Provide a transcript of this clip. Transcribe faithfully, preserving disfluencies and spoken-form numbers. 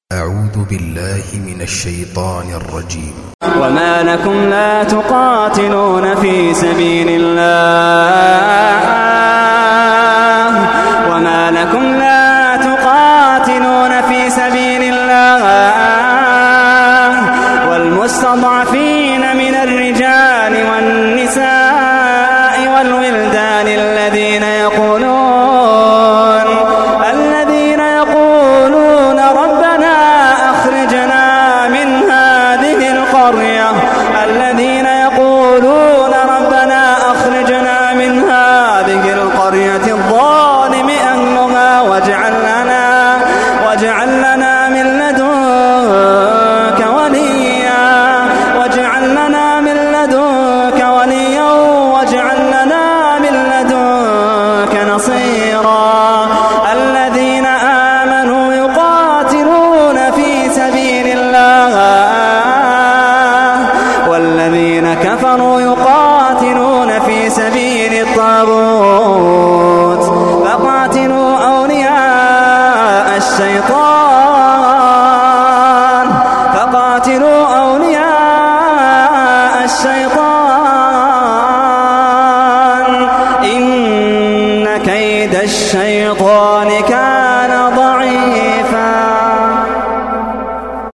أعوذ بالله من الشيطان الرجيم. وما لكم لا تقاتلون في سبيل الله وما لكم لا تقاتلون في سبيل الله والمستضعفين من الرجال والنساء والولدان الذين يقولون الذين يقولون ربنا أخرجنا من هذه القرية الذين يقولون ربنا أخرجنا من هذه القرية الظالم أهلها واجعل لنا واجعل لنا من لدنك وليا واجعل لنا من لدنك وليا واجعل لنا من لدنك نصيرا. الذين آمنوا يقاتلون في سبيل الله والذين كفروا يقاتلون في سبيل الطاغوت